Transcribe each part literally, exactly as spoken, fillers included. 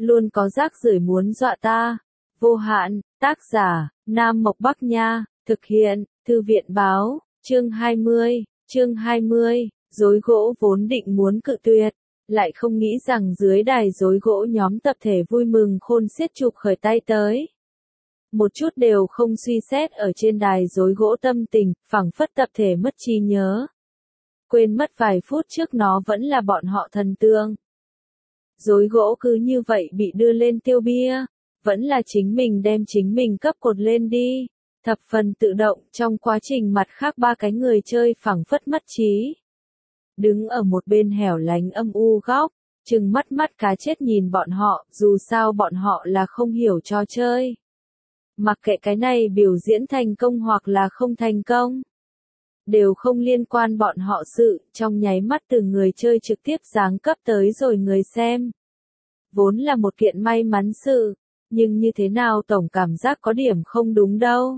luôn có rác rưởi muốn dọa ta. Vô hạn, tác giả, Nam Mộc Bắc Nha, thực hiện, Thư viện Báo, chương hai mươi, chương hai mươi, rối gỗ vốn định muốn cự tuyệt, lại không nghĩ rằng dưới đài rối gỗ nhóm tập thể vui mừng khôn xiết chụp khởi tay tới. Một chút đều không suy xét ở trên đài rối gỗ tâm tình, phảng phất tập thể mất trí nhớ. Quên mất vài phút trước nó vẫn là bọn họ thần tượng. Rối gỗ cứ như vậy bị đưa lên tiêu bia, vẫn là chính mình đem chính mình cấp cột lên đi, thập phần tự động. Trong quá trình mặt khác ba cái người chơi phảng phất mất trí. Đứng ở một bên hẻo lánh âm u góc, trừng mắt mắt cá chết nhìn bọn họ, dù sao bọn họ là không hiểu trò chơi. Mặc kệ cái này biểu diễn thành công hoặc là không thành công, đều không liên quan bọn họ sự, trong nháy mắt từ người chơi trực tiếp giáng cấp tới rồi người xem. Vốn là một kiện may mắn sự, nhưng như thế nào tổng cảm giác có điểm không đúng đâu.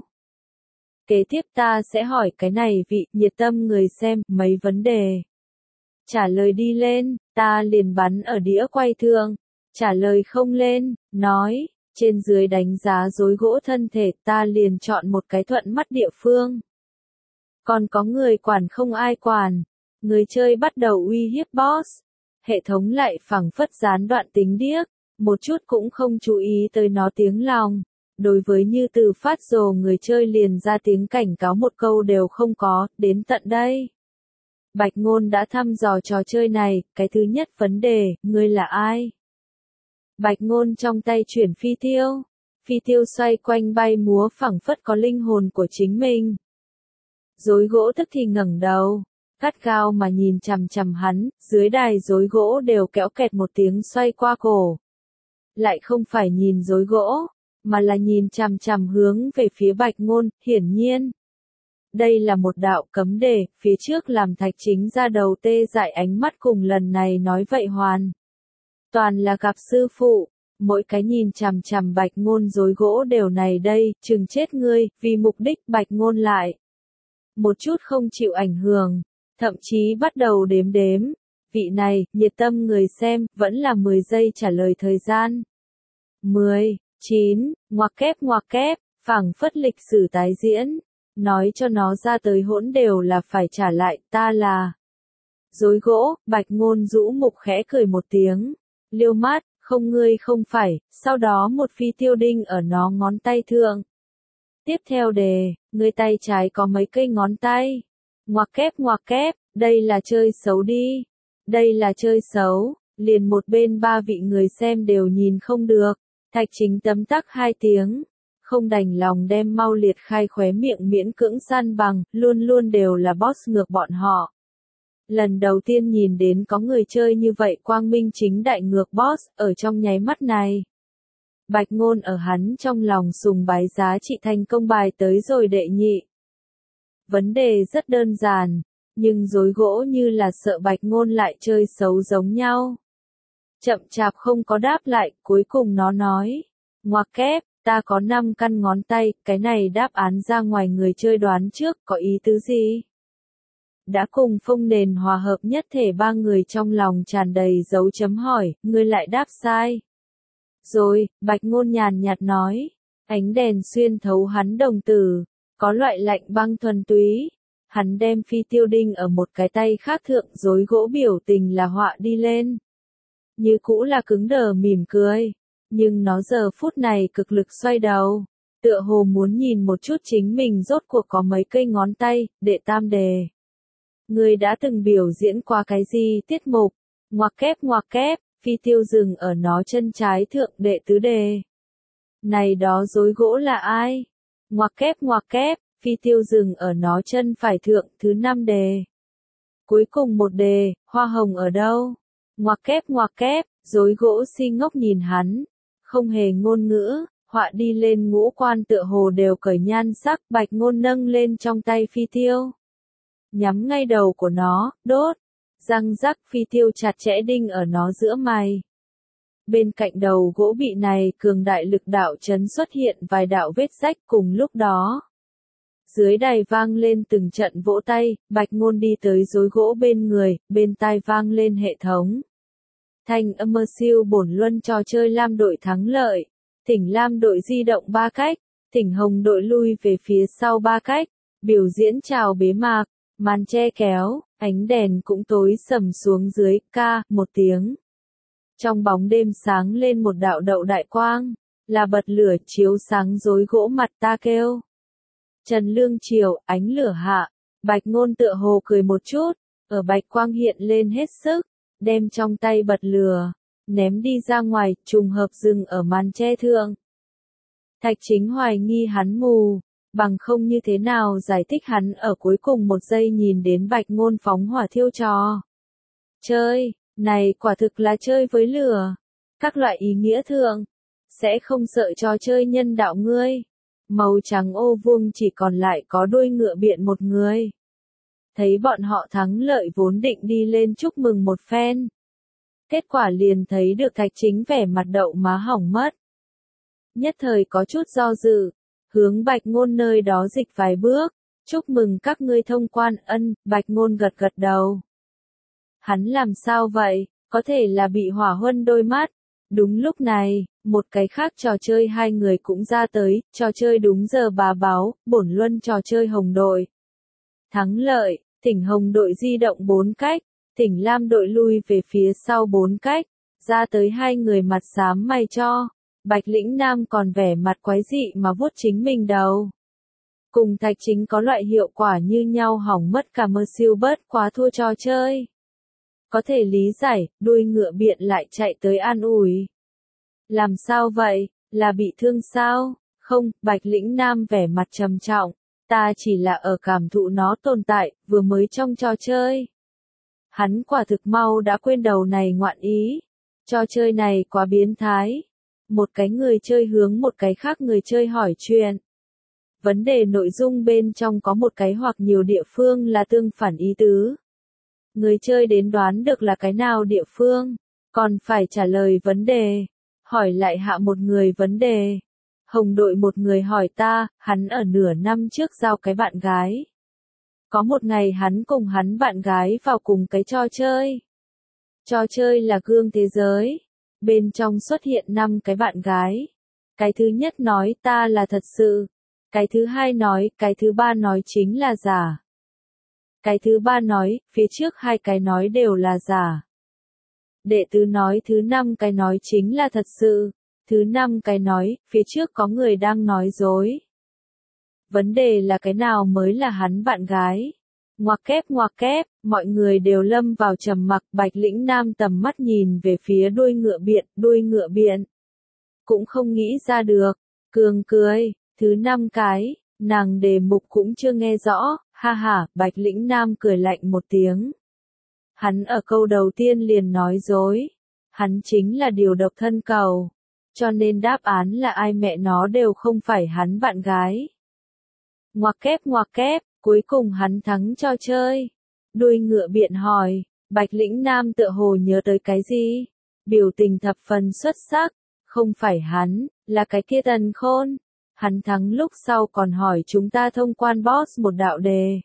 Kế tiếp ta sẽ hỏi cái này vị nhiệt tâm người xem mấy vấn đề. Trả lời đi lên, ta liền bắn ở đĩa quay thường. Trả lời không lên, nói, trên dưới đánh giá rối gỗ thân thể, ta liền chọn một cái thuận mắt địa phương. Còn có người quản không ai quản. Người chơi bắt đầu uy hiếp boss. Hệ thống lại phảng phất gián đoạn tính điếc, một chút cũng không chú ý tới nó tiếng lòng. Đối với như từ phát rồ người chơi liền ra tiếng cảnh cáo một câu đều không có, đến tận đây. Bạch Ngôn đã thăm dò trò chơi này, cái thứ nhất vấn đề, ngươi là ai? Bạch Ngôn trong tay chuyển phi tiêu. Phi tiêu xoay quanh bay múa phảng phất có linh hồn của chính mình. Rối gỗ tức thì ngẩng đầu, gắt gao mà nhìn chằm chằm hắn, dưới đài rối gỗ đều kéo kẹt một tiếng xoay qua cổ. Lại không phải nhìn rối gỗ, mà là nhìn chằm chằm hướng về phía Bạch Ngôn, hiển nhiên. Đây là một đạo cấm đề, phía trước làm Thạch Chính ra đầu tê dại ánh mắt cùng lần này nói vậy hoàn. Toàn là gặp sư phụ, mỗi cái nhìn chằm chằm Bạch Ngôn rối gỗ đều này đây, chừng chết ngươi, vì mục đích Bạch Ngôn lại. Một chút không chịu ảnh hưởng, thậm chí bắt đầu đếm đếm. Vị này, nhiệt tâm người xem, vẫn là mười giây trả lời thời gian. mười, chín, ngoặc kép ngoặc kép, phảng phất lịch sử tái diễn. Nói cho nó ra tới hỗn đều là phải trả lại, ta là rối gỗ. Bạch Ngôn rũ mục khẽ cười một tiếng, liêu mát, không ngươi không phải, sau đó một phi tiêu đinh ở nó ngón tay thượng. Tiếp theo đề, ngươi tay trái có mấy cây ngón tay. Ngoặc kép ngoặc kép, đây là chơi xấu đi. Đây là chơi xấu, liền một bên ba vị người xem đều nhìn không được. Thạch Chính tấm tắc hai tiếng. Không đành lòng đem mau liệt khai khóe miệng miễn cưỡng san bằng, luôn luôn đều là boss ngược bọn họ. Lần đầu tiên nhìn đến có người chơi như vậy quang minh chính đại ngược boss, ở trong nháy mắt này. Bạch Ngôn ở hắn trong lòng sùng bái giá trị thành công bài tới rồi đệ nhị. Vấn đề rất đơn giản, nhưng rối gỗ như là sợ Bạch Ngôn lại chơi xấu giống nhau. Chậm chạp không có đáp lại, cuối cùng nó nói, ngoặc kép. Ta có năm căn ngón tay, cái này đáp án ra ngoài người chơi đoán trước, có ý tứ gì? Đã cùng phông nền hòa hợp nhất thể ba người trong lòng tràn đầy dấu chấm hỏi, ngươi lại đáp sai. Rồi, Bạch Ngôn nhàn nhạt nói, ánh đèn xuyên thấu hắn đồng tử, có loại lạnh băng thuần túy. Hắn đem phi tiêu đinh ở một cái tay khác thượng, rối gỗ biểu tình là họa đi lên. Như cũ là cứng đờ mỉm cười. Nhưng nó giờ phút này cực lực xoay đầu, tựa hồ muốn nhìn một chút chính mình rốt cuộc có mấy cây ngón tay. Đệ tam đề, ngươi đã từng biểu diễn qua cái gì tiết mục? Ngoặc kép ngoặc kép, phi tiêu dừng ở nó chân trái thượng. Đệ tứ đề, này đó rối gỗ là ai? Ngoặc kép ngoặc kép, phi tiêu dừng ở nó chân phải thượng. Thứ năm đề, cuối cùng một đề, hoa hồng ở đâu? Ngoặc kép ngoặc kép, rối gỗ si ngốc nhìn hắn. Không hề ngôn ngữ, họa đi lên ngũ quan tựa hồ đều cởi nhan sắc. Bạch Ngôn nâng lên trong tay phi tiêu, nhắm ngay đầu của nó, đốt. Răng rắc, phi tiêu chặt chẽ đinh ở nó giữa mày. Bên cạnh đầu gỗ bị này cường đại lực đạo chấn xuất hiện vài đạo vết rách. Cùng lúc đó, dưới đài vang lên từng trận vỗ tay. Bạch Ngôn đi tới rối gỗ bên người, bên tai vang lên hệ thống. Thanh âm mơ siêu bổn luân trò chơi Lam đội thắng lợi. Thỉnh Lam đội di động ba cách. Thỉnh Hồng đội lui về phía sau ba cách. Biểu diễn chào bế mạc. Màn che kéo. Ánh đèn cũng tối sầm xuống dưới. Ca. Một tiếng. Trong bóng đêm sáng lên một đạo đậu đại quang. Là bật lửa chiếu sáng rối gỗ mặt ta kêu. Trần Lương Triều. Ánh lửa hạ. Bạch Ngôn tựa hồ cười một chút. Ở bạch quang hiện lên hết sức. Đem trong tay bật lửa, ném đi ra ngoài, trùng hợp dừng ở màn che thượng. Thạch Chính hoài nghi hắn mù, bằng không như thế nào giải thích hắn ở cuối cùng một giây nhìn đến Bạch Ngôn phóng hỏa thiêu trò. Chơi, này quả thực là chơi với lửa. Các loại ý nghĩa thượng, sẽ không sợ trò chơi nhân đạo ngươi. Màu trắng ô vuông chỉ còn lại có đuôi ngựa biện một người. Thấy bọn họ thắng lợi vốn định đi lên chúc mừng một phen. Kết quả liền thấy được Thạch Chính vẻ mặt đậu má hỏng mất. Nhất thời có chút do dự, hướng Bạch Ngôn nơi đó dịch vài bước, chúc mừng các ngươi thông quan. Ân. Bạch Ngôn gật gật đầu. Hắn làm sao vậy, có thể là bị hỏa huân đôi mắt. Đúng lúc này, một cái khác trò chơi hai người cũng ra tới, trò chơi đúng giờ bà báo, bổn luân trò chơi Hồng đội. Thắng lợi, thỉnh Hồng đội di động bốn cách, thỉnh Lam đội lui về phía sau bốn cách, ra tới hai người mặt xám mày cho, Bạch Lĩnh Nam còn vẻ mặt quái dị mà vuốt chính mình đầu. Cùng Thạch Chính có loại hiệu quả như nhau hỏng mất cả mơ siêu bớt quá thua trò chơi. Có thể lý giải, đuôi ngựa biện lại chạy tới an ủi. Làm sao vậy, là bị thương sao? Không, Bạch Lĩnh Nam vẻ mặt trầm trọng. Ta chỉ là ở cảm thụ nó tồn tại, vừa mới trong trò chơi. Hắn quả thực mau đã quên đầu này ngoạn ý. Trò chơi này quá biến thái. Một cái người chơi hướng một cái khác người chơi hỏi chuyện. Vấn đề nội dung bên trong có một cái hoặc nhiều địa phương là tương phản ý tứ. Người chơi đến đoán được là cái nào địa phương, còn phải trả lời vấn đề. Hỏi lại hạ một người vấn đề. Hồng đội một người hỏi ta, hắn ở nửa năm trước giao cái bạn gái. Có một ngày hắn cùng hắn bạn gái vào cùng cái trò chơi. Trò chơi là gương thế giới. Bên trong xuất hiện năm cái bạn gái. Cái thứ nhất nói ta là thật sự. Cái thứ hai nói, cái thứ ba nói chính là giả. Cái thứ ba nói, phía trước hai cái nói đều là giả. Đệ tứ nói thứ năm cái nói chính là thật sự. Thứ năm cái nói, phía trước có người đang nói dối. Vấn đề là cái nào mới là hắn bạn gái. Ngoặc kép ngoặc kép, mọi người đều lâm vào trầm mặc. Bạch Lĩnh Nam tầm mắt nhìn về phía đuôi ngựa biện, đuôi ngựa biện. Cũng không nghĩ ra được, cường cười, thứ năm cái, nàng đề mục cũng chưa nghe rõ, ha ha, Bạch Lĩnh Nam cười lạnh một tiếng. Hắn ở câu đầu tiên liền nói dối, hắn chính là điều độc thân cầu, cho nên đáp án là ai mẹ nó đều không phải hắn bạn gái. Ngoặc kép ngoặc kép, cuối cùng hắn thắng trò chơi. Đuôi ngựa biện hỏi, Bạch Lĩnh Nam tựa hồ nhớ tới cái gì? Biểu tình thập phần xuất sắc, không phải hắn, là cái kia Tần Khôn. Hắn thắng lúc sau còn hỏi chúng ta thông quan boss một đạo đề.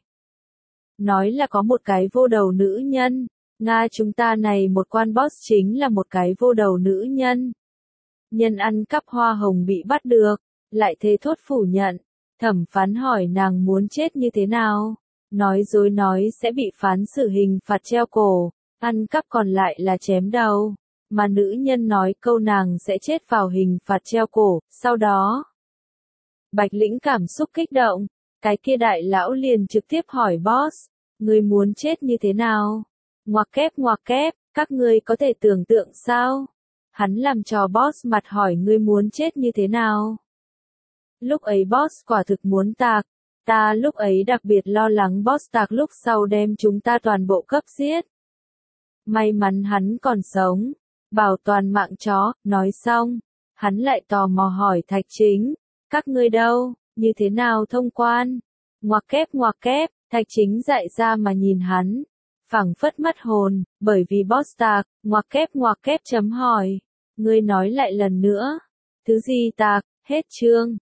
Nói là có một cái vô đầu nữ nhân, Nga chúng ta này một quan boss chính là một cái vô đầu nữ nhân. Nhân ăn cắp hoa hồng bị bắt được, lại thế thốt phủ nhận. Thẩm phán hỏi nàng muốn chết như thế nào, nói dối nói sẽ bị phán xử hình phạt treo cổ, ăn cắp còn lại là chém đầu, mà nữ nhân nói câu nàng sẽ chết vào hình phạt treo cổ, sau đó. Bạch Lĩnh cảm xúc kích động, cái kia đại lão liền trực tiếp hỏi boss, người muốn chết như thế nào? Ngoặc kép ngoặc kép, các ngươi có thể tưởng tượng sao? Hắn làm trò boss mặt hỏi ngươi muốn chết như thế nào? Lúc ấy boss quả thực muốn tạc, ta lúc ấy đặc biệt lo lắng boss tạc lúc sau đem chúng ta toàn bộ cấp giết. May mắn hắn còn sống, bảo toàn mạng chó, nói xong, hắn lại tò mò hỏi Thạch Chính, các ngươi đâu, như thế nào thông quan? Ngoặc kép ngoặc kép, Thạch Chính dại ra mà nhìn hắn, phảng phất mất hồn, bởi vì boss tạc, ngoặc kép ngoặc kép chấm hỏi, ngươi nói lại lần nữa, thứ gì tạc, hết chương.